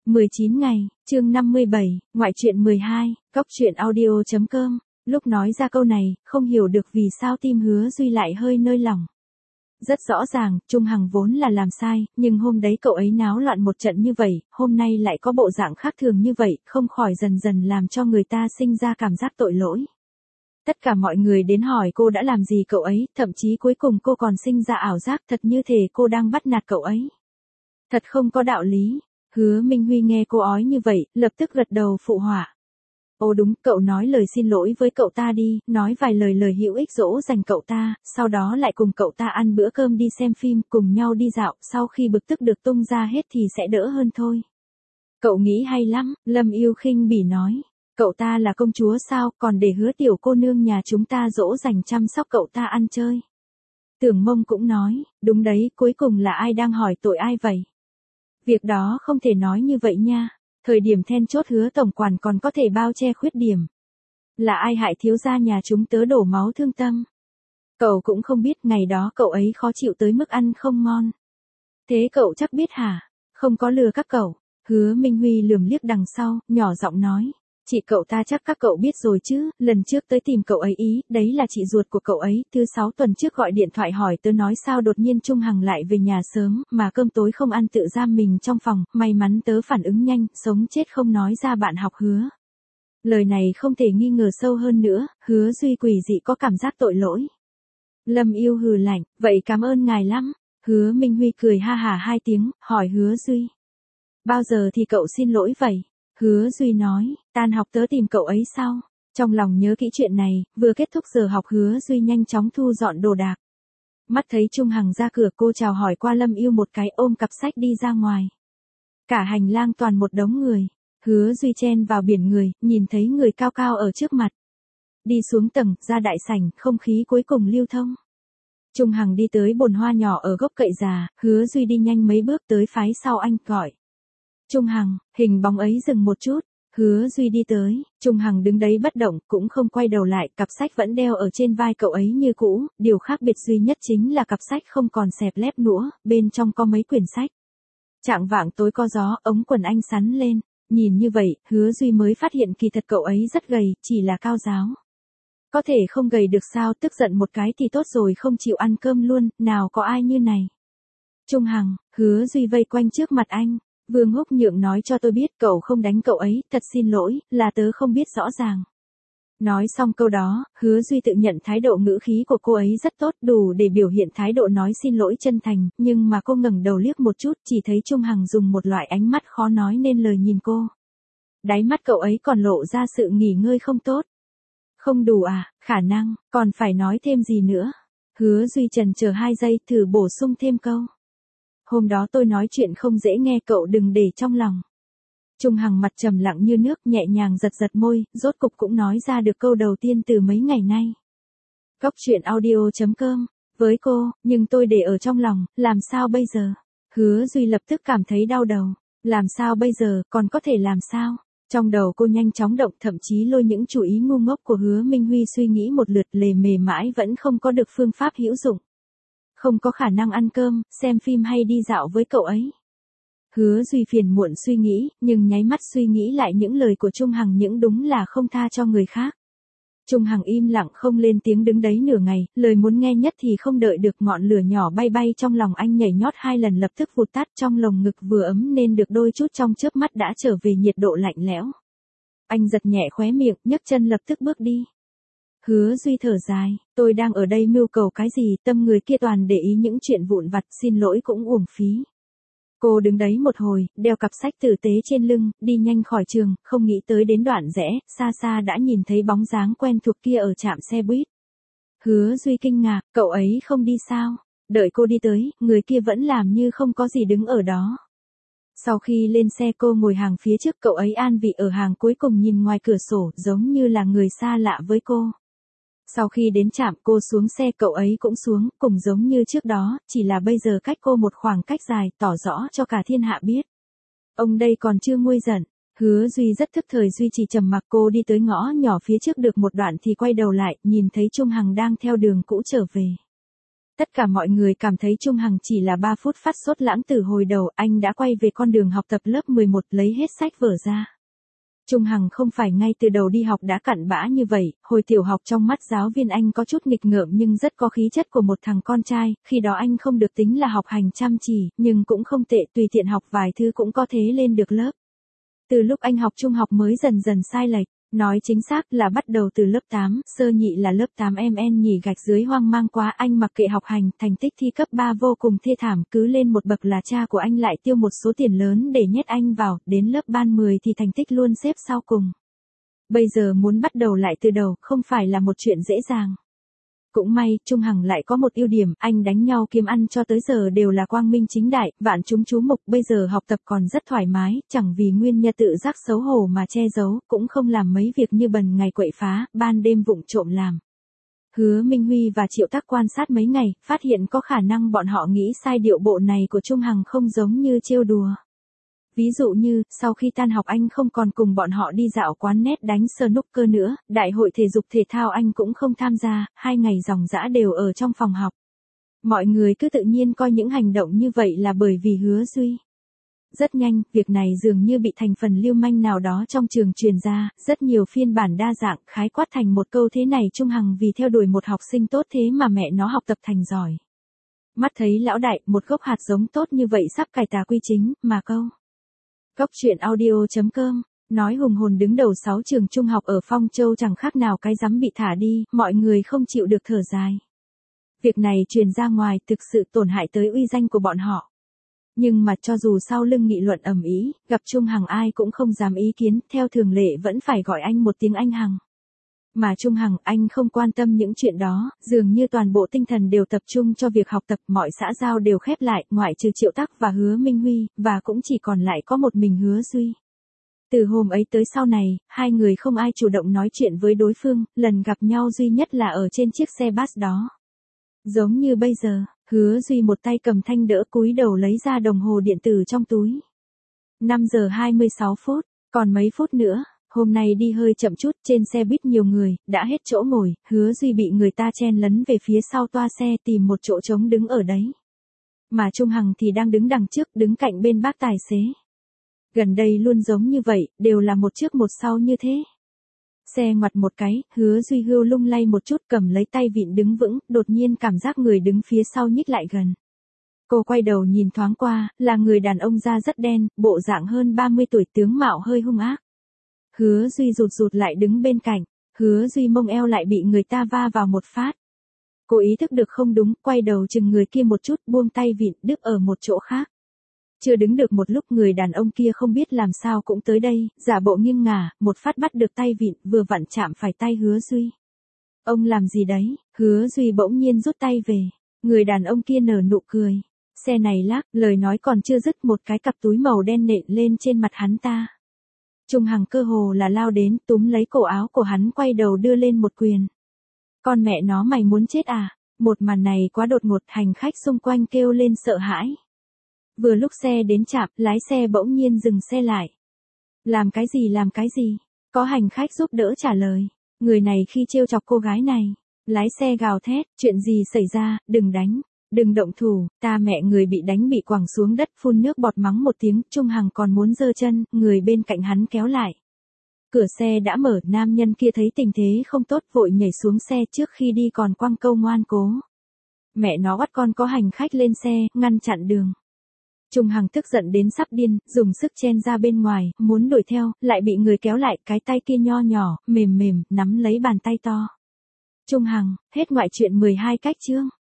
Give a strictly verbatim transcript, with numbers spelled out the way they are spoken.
mười chín ngày, chương năm mươi bảy, ngoại truyện mười hai, cóc truyện audio chấm com. Lúc nói ra câu này, không hiểu được vì sao tim Hứa Duy lại hơi nơi lỏng. Rất rõ ràng, Trung Hằng vốn là làm sai, nhưng hôm đấy cậu ấy náo loạn một trận như vậy, hôm nay lại có bộ dạng khác thường như vậy, không khỏi dần dần làm cho người ta sinh ra cảm giác tội lỗi. Tất cả mọi người đến hỏi cô đã làm gì cậu ấy, thậm chí cuối cùng cô còn sinh ra ảo giác thật như thể cô đang bắt nạt cậu ấy. Thật không có đạo lý. Hứa Minh Huy nghe cô ói như vậy, lập tức gật đầu phụ họa. Ồ đúng, cậu nói lời xin lỗi với cậu ta đi, nói vài lời lời hữu ích dỗ dành cậu ta, sau đó lại cùng cậu ta ăn bữa cơm đi xem phim, cùng nhau đi dạo, sau khi bực tức được tung ra hết thì sẽ đỡ hơn thôi. Cậu nghĩ hay lắm, Lâm Yêu khinh bỉ nói. Cậu ta là công chúa sao, còn để Hứa tiểu cô nương nhà chúng ta dỗ dành chăm sóc cậu ta ăn chơi. Tưởng Mông cũng nói, đúng đấy, cuối cùng là ai đang hỏi tội ai vậy? Việc đó không thể nói như vậy nha. Thời điểm then chốt Hứa tổng quản còn có thể bao che khuyết điểm. Là ai hại thiếu gia nhà chúng tớ đổ máu thương tâm? Cậu cũng không biết ngày đó cậu ấy khó chịu tới mức ăn không ngon. Thế cậu chắc biết hả? Không có lừa các cậu. Hứa Minh Huy lườm liếc đằng sau, nhỏ giọng nói. Chị cậu ta chắc các cậu biết rồi chứ, lần trước tới tìm cậu ấy ý, đấy là chị ruột của cậu ấy, thứ sáu tuần trước gọi điện thoại hỏi tớ nói sao đột nhiên Trung Hằng lại về nhà sớm, mà cơm tối không ăn tự giam mình trong phòng, may mắn tớ phản ứng nhanh, sống chết không nói ra bạn học Hứa. Lời này không thể nghi ngờ sâu hơn nữa, Hứa Duy quỷ dị có cảm giác tội lỗi. Lâm Yêu hừ lạnh, vậy cảm ơn ngài lắm. Hứa Minh Huy cười ha hà hai tiếng, hỏi Hứa Duy. Bao giờ thì cậu xin lỗi vậy? Hứa Duy nói, tan học tớ tìm cậu ấy sau. Trong lòng nhớ kỹ chuyện này, vừa kết thúc giờ học Hứa Duy nhanh chóng thu dọn đồ đạc. Mắt thấy Trung Hằng ra cửa cô chào hỏi qua Lâm Yêu một cái ôm cặp sách đi ra ngoài. Cả hành lang toàn một đống người. Hứa Duy chen vào biển người, nhìn thấy người cao cao ở trước mặt. Đi xuống tầng, ra đại sảnh, không khí cuối cùng lưu thông. Trung Hằng đi tới bồn hoa nhỏ ở gốc cậy già, Hứa Duy đi nhanh mấy bước tới phái sau anh gọi. Trung Hằng, hình bóng ấy dừng một chút, Hứa Duy đi tới, Trung Hằng đứng đấy bất động, cũng không quay đầu lại, cặp sách vẫn đeo ở trên vai cậu ấy như cũ, điều khác biệt duy nhất chính là cặp sách không còn xẹp lép nữa, bên trong có mấy quyển sách. Trạng vạng tối có gió, ống quần anh sắn lên, nhìn như vậy, Hứa Duy mới phát hiện kỳ thật cậu ấy rất gầy, chỉ là cao giáo. Có thể không gầy được sao, tức giận một cái thì tốt rồi không chịu ăn cơm luôn, nào có ai như này. Trung Hằng, Hứa Duy vây quanh trước mặt anh. Vương Húc Nhượng nói cho tôi biết cậu không đánh cậu ấy, thật xin lỗi, là tớ không biết rõ ràng. Nói xong câu đó, Hứa Duy tự nhận thái độ ngữ khí của cô ấy rất tốt, đủ để biểu hiện thái độ nói xin lỗi chân thành, nhưng mà cô ngẩng đầu liếc một chút, chỉ thấy Trung Hằng dùng một loại ánh mắt khó nói nên lời nhìn cô. Đáy mắt cậu ấy còn lộ ra sự nghỉ ngơi không tốt. Không đủ à, khả năng, còn phải nói thêm gì nữa. Hứa Duy chần chờ hai giây thử bổ sung thêm câu. Hôm đó tôi nói chuyện không dễ nghe cậu đừng để trong lòng. Trung Hằng mặt trầm lặng như nước nhẹ nhàng giật giật môi, rốt cục cũng nói ra được câu đầu tiên từ mấy ngày nay. Cóc truyện audio chấm com, với cô, nhưng tôi để ở trong lòng, làm sao bây giờ? Hứa Duy lập tức cảm thấy đau đầu. Làm sao bây giờ, còn có thể làm sao? Trong đầu cô nhanh chóng động thậm chí lôi những chủ ý ngu ngốc của Hứa Minh Huy suy nghĩ một lượt lề mề mãi vẫn không có được phương pháp hữu dụng. Không có khả năng ăn cơm, xem phim hay đi dạo với cậu ấy. Hứa Duy phiền muộn suy nghĩ, nhưng nháy mắt suy nghĩ lại những lời của Trung Hằng những đúng là không tha cho người khác. Trung Hằng im lặng không lên tiếng đứng đấy nửa ngày, lời muốn nghe nhất thì không đợi được ngọn lửa nhỏ bay bay trong lòng anh nhảy nhót hai lần lập tức vụt tắt trong lồng ngực vừa ấm nên được đôi chút trong chớp mắt đã trở về nhiệt độ lạnh lẽo. Anh giật nhẹ khóe miệng, nhấc chân lập tức bước đi. Hứa Duy thở dài, tôi đang ở đây mưu cầu cái gì, tâm người kia toàn để ý những chuyện vụn vặt, xin lỗi cũng uổng phí. Cô đứng đấy một hồi, đeo cặp sách tử tế trên lưng, đi nhanh khỏi trường, không nghĩ tới đến đoạn rẽ, xa xa đã nhìn thấy bóng dáng quen thuộc kia ở trạm xe buýt. Hứa Duy kinh ngạc, cậu ấy không đi sao? Đợi cô đi tới, người kia vẫn làm như không có gì đứng ở đó. Sau khi lên xe cô ngồi hàng phía trước, cậu ấy an vị ở hàng cuối cùng nhìn ngoài cửa sổ, giống như là người xa lạ với cô. Sau khi đến trạm cô xuống xe cậu ấy cũng xuống, cùng giống như trước đó, chỉ là bây giờ cách cô một khoảng cách dài, tỏ rõ cho cả thiên hạ biết. Ông đây còn chưa nguôi giận, Hứa Duy rất thức thời duy trì trầm mặc. Cô đi tới ngõ nhỏ phía trước được một đoạn thì quay đầu lại, nhìn thấy Trung Hằng đang theo đường cũ trở về. Tất cả mọi người cảm thấy Trung Hằng chỉ là ba phút phát sốt lãng từ hồi đầu, anh đã quay về con đường học tập lớp mười một lấy hết sách vở ra. Trung Hằng không phải ngay từ đầu đi học đã cặn bã như vậy, hồi tiểu học trong mắt giáo viên anh có chút nghịch ngợm nhưng rất có khí chất của một thằng con trai, khi đó anh không được tính là học hành chăm chỉ, nhưng cũng không tệ, tùy tiện học vài thứ cũng có thể lên được lớp. Từ lúc anh học trung học mới dần dần sai lệch, nói chính xác là bắt đầu từ lớp tám, sơ nhị là lớp tám em en nhỉ gạch dưới hoang mang quá, anh mặc kệ học hành, thành tích thi cấp ba vô cùng thê thảm, cứ lên một bậc là cha của anh lại tiêu một số tiền lớn để nhét anh vào, đến lớp ban mười thì thành tích luôn xếp sau cùng. Bây giờ muốn bắt đầu lại từ đầu, không phải là một chuyện dễ dàng. Cũng may, Trung Hằng lại có một ưu điểm, anh đánh nhau kiếm ăn cho tới giờ đều là quang minh chính đại, vạn chúng chú mục, bây giờ học tập còn rất thoải mái, chẳng vì nguyên nhân tự giác xấu hổ mà che giấu, cũng không làm mấy việc như bần ngày quậy phá, ban đêm vụng trộm làm. Hứa Minh Huy và Triệu Tắc quan sát mấy ngày, phát hiện có khả năng bọn họ nghĩ sai điệu bộ này của Trung Hằng không giống như trêu đùa. Ví dụ như, sau khi tan học anh không còn cùng bọn họ đi dạo quán net đánh snooker nữa, đại hội thể dục thể thao anh cũng không tham gia, hai ngày ròng rã đều ở trong phòng học. Mọi người cứ tự nhiên coi những hành động như vậy là bởi vì Hứa Duy. Rất nhanh, việc này dường như bị thành phần lưu manh nào đó trong trường truyền ra, rất nhiều phiên bản đa dạng, khái quát thành một câu thế này: Trung Hằng vì theo đuổi một học sinh tốt thế mà mẹ nó học tập thành giỏi. Mắt thấy lão đại, một gốc hạt giống tốt như vậy sắp cải tà quy chính, mà câu. Cốc truyện audio chấm com, nói hùng hồn đứng đầu sáu trường trung học ở Phong Châu chẳng khác nào cái rắm bị thả đi, mọi người không chịu được thở dài. Việc này truyền ra ngoài thực sự tổn hại tới uy danh của bọn họ. Nhưng mà cho dù sau lưng nghị luận ầm ĩ, gặp Trung Hằng ai cũng không dám ý kiến, theo thường lệ vẫn phải gọi anh một tiếng anh Hằng. Mà Trung Hằng, anh không quan tâm những chuyện đó, dường như toàn bộ tinh thần đều tập trung cho việc học tập, mọi xã giao đều khép lại, ngoại trừ Triệu Tắc và Hứa Minh Huy, và cũng chỉ còn lại có một mình Hứa Duy. Từ hôm ấy tới sau này, hai người không ai chủ động nói chuyện với đối phương, lần gặp nhau duy nhất là ở trên chiếc xe bus đó. Giống như bây giờ, Hứa Duy một tay cầm thanh đỡ cúi đầu lấy ra đồng hồ điện tử trong túi. năm giờ hai mươi sáu phút, còn mấy phút nữa. Hôm nay đi hơi chậm chút, trên xe buýt nhiều người, đã hết chỗ ngồi, Hứa Duy bị người ta chen lấn về phía sau toa xe tìm một chỗ trống đứng ở đấy. Mà Trung Hằng thì đang đứng đằng trước, đứng cạnh bên bác tài xế. Gần đây luôn giống như vậy, đều là một trước một sau như thế. Xe ngoặt một cái, Hứa Duy hưu lung lay một chút cầm lấy tay vịn đứng vững, đột nhiên cảm giác người đứng phía sau nhích lại gần. Cô quay đầu nhìn thoáng qua, là người đàn ông da rất đen, bộ dạng hơn ba mươi tuổi, tướng mạo hơi hung ác. Hứa Duy rụt rụt lại đứng bên cạnh, Hứa Duy mông eo lại bị người ta va vào một phát. Cô ý thức được không đúng, quay đầu chừng người kia một chút, buông tay vịn, đứt ở một chỗ khác. Chưa đứng được một lúc người đàn ông kia không biết làm sao cũng tới đây, giả bộ nghiêng ngả, một phát bắt được tay vịn, vừa vặn chạm phải tay Hứa Duy. Ông làm gì đấy? Hứa Duy bỗng nhiên rút tay về, người đàn ông kia nở nụ cười. Xe này lắc, lời nói còn chưa dứt một cái cặp túi màu đen nện lên trên mặt hắn ta. Trung Hằng cơ hồ là lao đến, túm lấy cổ áo của hắn quay đầu đưa lên một quyền. Con mẹ nó mày muốn chết à? Một màn này quá đột ngột, hành khách xung quanh kêu lên sợ hãi. Vừa lúc xe đến trạm, lái xe bỗng nhiên dừng xe lại. Làm cái gì làm cái gì? Có hành khách giúp đỡ trả lời. Người này khi trêu chọc cô gái này. Lái xe gào thét, chuyện gì xảy ra, đừng đánh. Đừng động thủ, ta mẹ người bị đánh bị quẳng xuống đất phun nước bọt mắng một tiếng, Trung Hằng còn muốn giơ chân, người bên cạnh hắn kéo lại. Cửa xe đã mở, nam nhân kia thấy tình thế không tốt vội nhảy xuống xe trước khi đi còn quăng câu ngoan cố. Mẹ nó bắt con có hành khách lên xe, ngăn chặn đường. Trung Hằng tức giận đến sắp điên, dùng sức chen ra bên ngoài, muốn đuổi theo, lại bị người kéo lại, cái tay kia nho nhỏ, mềm mềm, nắm lấy bàn tay to. Trung Hằng, hết ngoại truyện mười hai cách chương.